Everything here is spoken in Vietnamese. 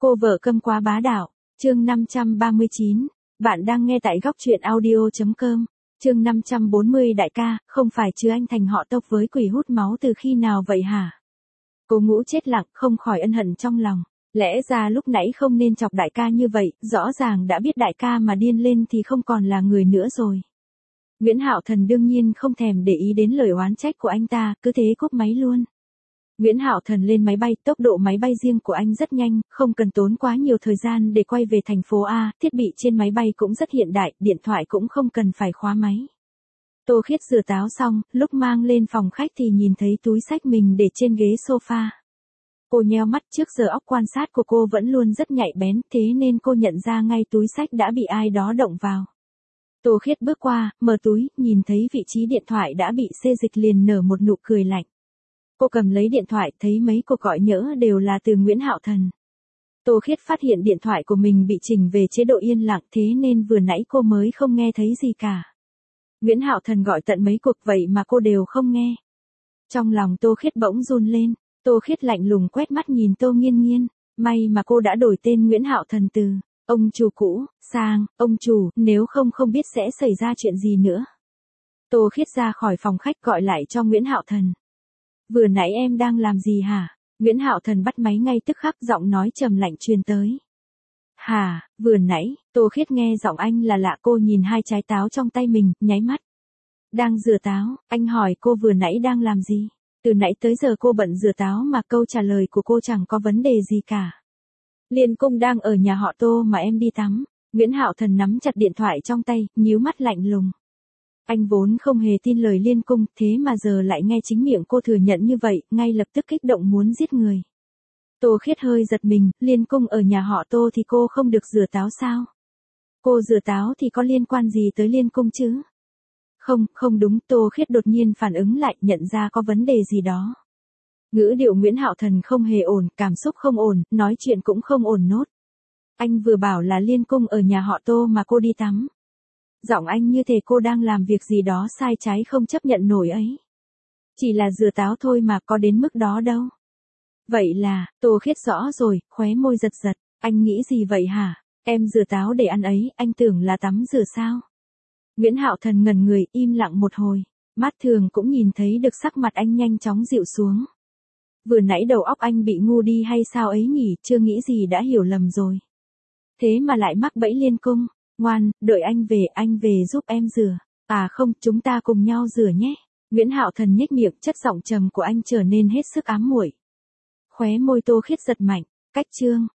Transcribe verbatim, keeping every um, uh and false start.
Cô vợ câm quá bá đạo, chương năm trăm ba mươi chín, bạn đang nghe tại góc truyện audio.com, chương năm trăm bốn mươi đại ca, không phải chứ anh thành họ Tộc với quỷ hút máu từ khi nào vậy hả? Cô Ngũ chết lặng, không khỏi ân hận trong lòng, lẽ ra lúc nãy không nên chọc đại ca như vậy, rõ ràng đã biết đại ca mà điên lên thì không còn là người nữa rồi. Nguyễn Hạo Thần đương nhiên không thèm để ý đến lời oán trách của anh ta, cứ thế cúp máy luôn. Nguyễn Hạo Thần lên máy bay, tốc độ máy bay riêng của anh rất nhanh, không cần tốn quá nhiều thời gian để quay về thành phố A, thiết bị trên máy bay cũng rất hiện đại, điện thoại cũng không cần phải khóa máy. Tô Khiết rửa táo xong, lúc mang lên phòng khách thì nhìn thấy túi xách mình để trên ghế sofa. Cô nheo mắt, trước giờ óc quan sát của cô vẫn luôn rất nhạy bén, thế nên cô nhận ra ngay túi xách đã bị ai đó động vào. Tô Khiết bước qua, mở túi, nhìn thấy vị trí điện thoại đã bị xê dịch liền nở một nụ cười lạnh. Cô cầm lấy điện thoại, thấy mấy cuộc gọi nhỡ đều là từ Nguyễn Hạo Thần. Tô Khiết phát hiện điện thoại của mình bị chỉnh về chế độ yên lặng, thế nên vừa nãy cô mới không nghe thấy gì cả. Nguyễn Hạo Thần gọi tận mấy cuộc vậy mà cô đều không nghe. Trong lòng Tô Khiết bỗng run lên, Tô Khiết lạnh lùng quét mắt nhìn Tô Nghiên Nghiên, may mà cô đã đổi tên Nguyễn Hạo Thần từ ông chủ cũ sang ông chủ, nếu không không biết sẽ xảy ra chuyện gì nữa. Tô Khiết ra khỏi phòng khách gọi lại cho Nguyễn Hạo Thần. Vừa nãy em đang làm gì hả? Nguyễn Hạo Thần bắt máy ngay tức khắc, giọng nói trầm lạnh truyền tới. Hả, vừa nãy, Tô Khiết nghe giọng anh là lạ, cô nhìn hai trái táo trong tay mình, nháy mắt. Đang rửa táo, anh hỏi cô vừa nãy đang làm gì? Từ nãy tới giờ cô bận rửa táo mà câu trả lời của cô chẳng có vấn đề gì cả. Liên Cung đang ở nhà họ Tô mà em đi tắm. Nguyễn Hạo Thần nắm chặt điện thoại trong tay, nhíu mắt lạnh lùng. Anh vốn không hề tin lời Liên Cung, thế mà giờ lại nghe chính miệng cô thừa nhận như vậy, ngay lập tức kích động muốn giết người. Tô Khiết hơi giật mình, Liên Cung ở nhà họ Tô thì cô không được rửa táo sao? Cô rửa táo thì có liên quan gì tới Liên Cung chứ? Không, không đúng, Tô Khiết đột nhiên phản ứng lại, nhận ra có vấn đề gì đó. Ngữ điệu Nguyễn Hạo Thần không hề ổn, cảm xúc không ổn, nói chuyện cũng không ổn nốt. Anh vừa bảo là Liên Cung ở nhà họ Tô mà cô đi tắm. Giọng anh như thể cô đang làm việc gì đó sai trái không chấp nhận nổi ấy. Chỉ là rửa táo thôi mà, có đến mức đó đâu. Vậy là, Tô Khiết rõ rồi, khóe môi giật giật, anh nghĩ gì vậy hả? Em rửa táo để ăn ấy, anh tưởng là tắm rửa sao? Nguyễn Hạo Thần ngẩn người, im lặng một hồi, mắt thường cũng nhìn thấy được sắc mặt anh nhanh chóng dịu xuống. Vừa nãy đầu óc anh bị ngu đi hay sao ấy nhỉ, chưa nghĩ gì đã hiểu lầm rồi. Thế mà lại mắc bẫy Liên Cung. Ngoan, đợi anh về, anh về giúp em rửa. À không, chúng ta cùng nhau rửa nhé. Nguyễn Hạo Thần nhếch miệng, chất giọng trầm của anh trở nên hết sức ám muội. Khóe môi Tô Khiết giật mạnh, cách chương,